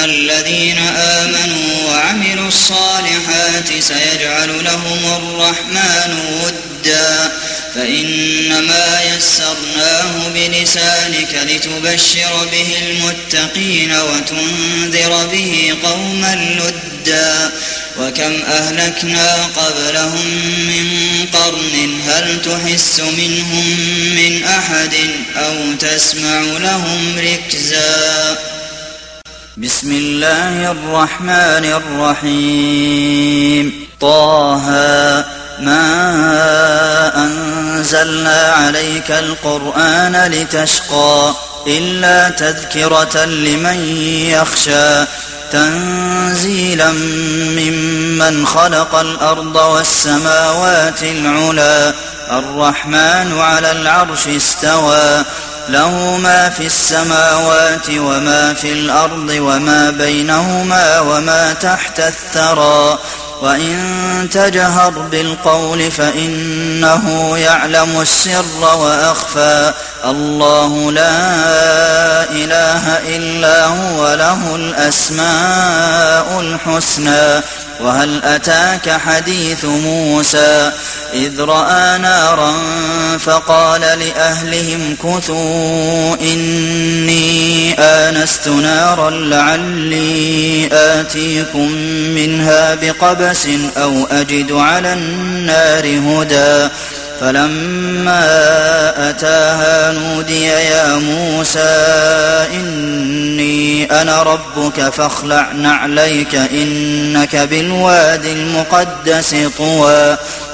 الذين آمنوا وعملوا الصالحات سيجعل لهم الرحمن ودا فإنما يسرناه بلسانك لتبشر به المتقين وتنذر به قوما لدا وكم أهلكنا قبلهم من قرن هل تحس منهم من أحد أو تسمع لهم ركزا بسم الله الرحمن الرحيم طه ما أنزلنا عليك القرآن لتشقى إلا تذكرة لمن يخشى تنزيلا ممن خلق الأرض والسماوات العلى الرحمن على العرش استوى له ما في السماوات وما في الأرض وما بينهما وما تحت الثرى وإن تجهر بالقول فإنه يعلم السر وأخفى الله لا إله إلا هو له الأسماء الحسنى وهل أتاك حديث موسى إذ رأى نارا فقال لأهلهم كثوا إني آنست نارا لعلي آتيكم منها بقبس أو أجد على النار هدى فلما أتاها نودي يا موسى إني أنا ربك فاخلع نعليك إنك بالوادي المقدس طوى